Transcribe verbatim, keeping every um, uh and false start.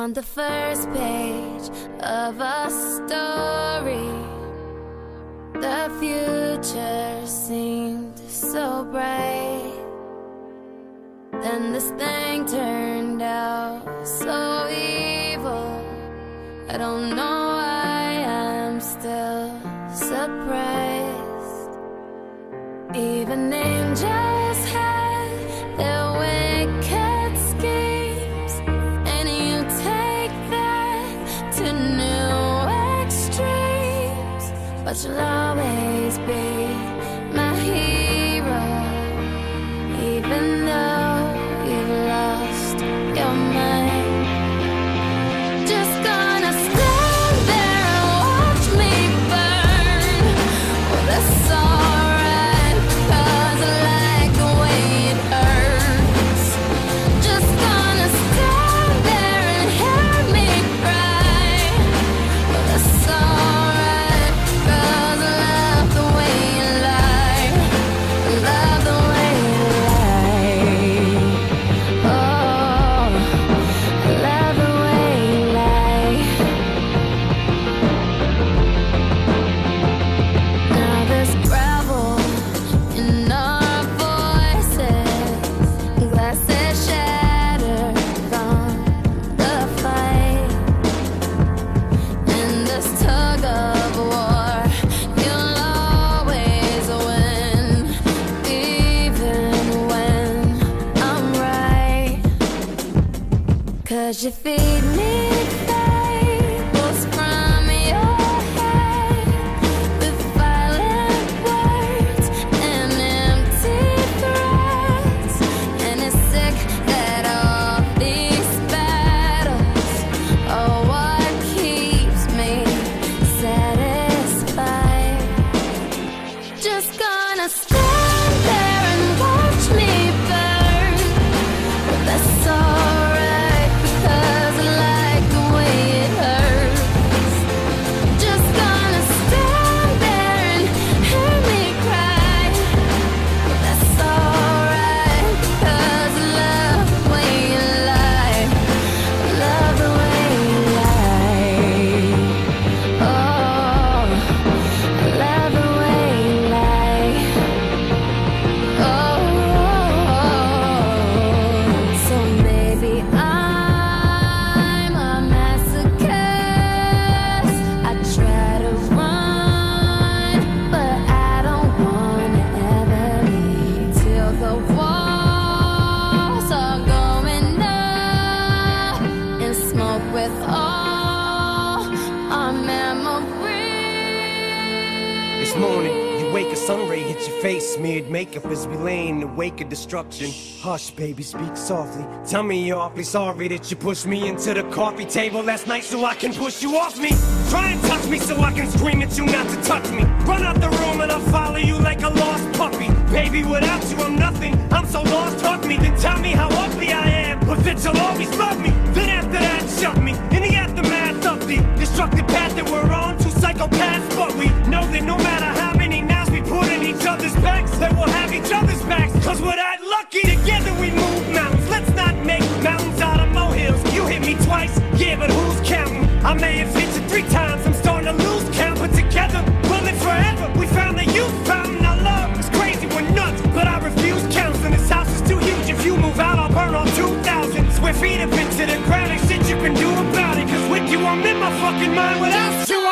On the first page of a story, the future seemed so bright. Then this thing turned out so evil. I don't know why I'm still surprised. Even angels had their wicked schemes, and you take that to new extremes. But you'll always be my hero, even though you've lost your mind. Just gonna stand there and watch me burn. Well, that's alright, 'cause I like the way it hurts. Just gonna stand there and hear me cry. Well, that's alright, 'cause I love the way you lie. I love the way you lie. Oh, I love the way you lie. Now there's gravel in our voices, glasses shattered from the fight. In this tug of war, you'll always win, even when I'm right. 'Cause you feed me fables from your head, with violent words and empty threats. And it's sick that all these battles are what keeps me satisfied. Just gonna stand there and watch me burn. But that's alright, because I like the way it hurts. Just gonna stand there and hear me cry. But that's alright, because I love the way you lie. I love the way you lie. Oh, I love the way you lie. Oh, so maybe I'm a masochist. I try to run, but I don't wanna ever leave till the walls are going up in smoke with all our memories. This morning, you wake, a sun ray hits your face, smeared makeup as we lay in the wake of destruction. Hush, baby, speak softly. Tell me you're awfully sorry that you pushed me into the coffee table last night so I can push you off me. Try and touch me so I can scream at you not to touch me. Run out the room and I'll follow you like a lost puppy. Baby, without you I'm nothing. I'm so lost, hug me, then tell me how ugly I am, but that you'll always love me. Then after that, shove me in the aftermath of the destructive path that we're on. Two psychopaths, but we know that no matter how many knives we put in each other's backs, that we'll have each other's backs. 'Cause we're that lucky. Together we move mountains. Let's not make mountains out of molehills. You hit me twice, yeah, but who's counting? I may have hit you three times. I'm starting to lose count, but together we'll live forever. We found the youth fountain. Our love is crazy, we're nuts, but I refuse counseling. This house is too huge. If you move out, I'll burn all two thousand square feet up into the ground. Ain't shit you can do about it. 'Cause with you, I'm in my fucking mind without you.